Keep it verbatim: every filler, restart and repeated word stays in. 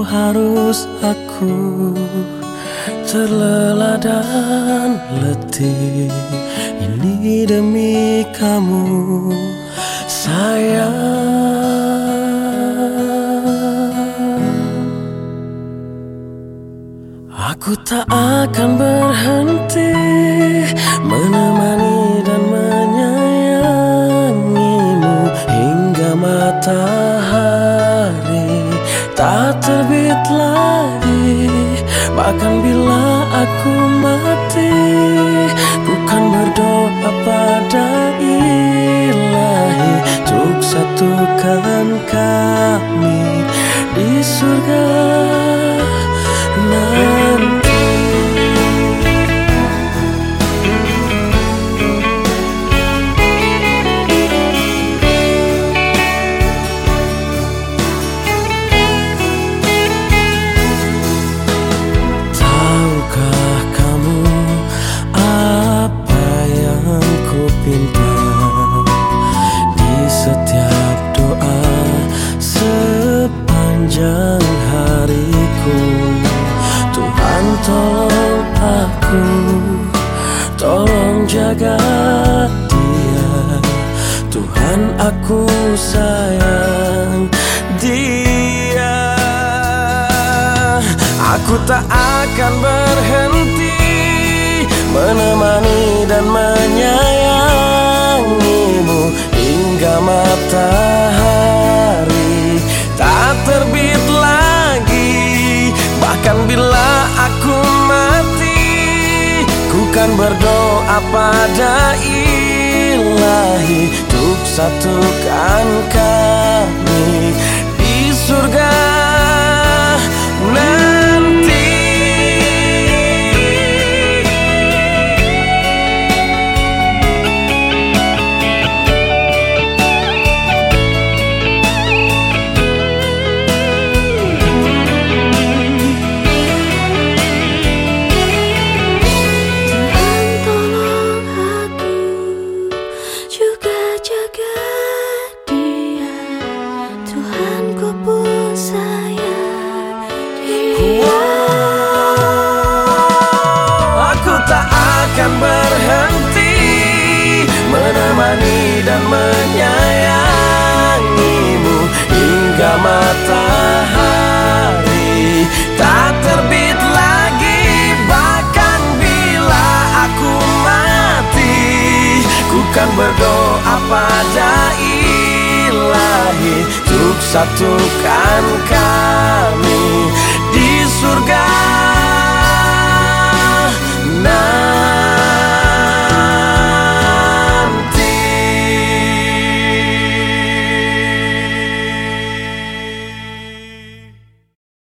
harus aku terlelap dan letih ini demi kamu sayang. Aku tak akan berhenti menemani dan menyayangimu hingga matahari tak terbit lagi. Bahkan bila aku mati, ku kan berdoa pada Ilahi untuk satukan kami di surga nanti. Tahukah kamu apa yang ku pinta di setiap doa sepanjang hariku? Tuhan tolong aku, tolong jaga dia. Tuhan aku sayang dia. Aku tak akan berhenti menemani dan menyayangimu hingga matahari tak terbit lagi. Bahkan bila aku mati, ku kan berdoa pada Ilahi untuk satukan kami di surga nanti. Akan berhenti menemani dan menyayangimu hingga matahari tak terbit lagi. Bahkan bila aku mati, ku kan berdoa pada Ilahi untuk satukan kami di surga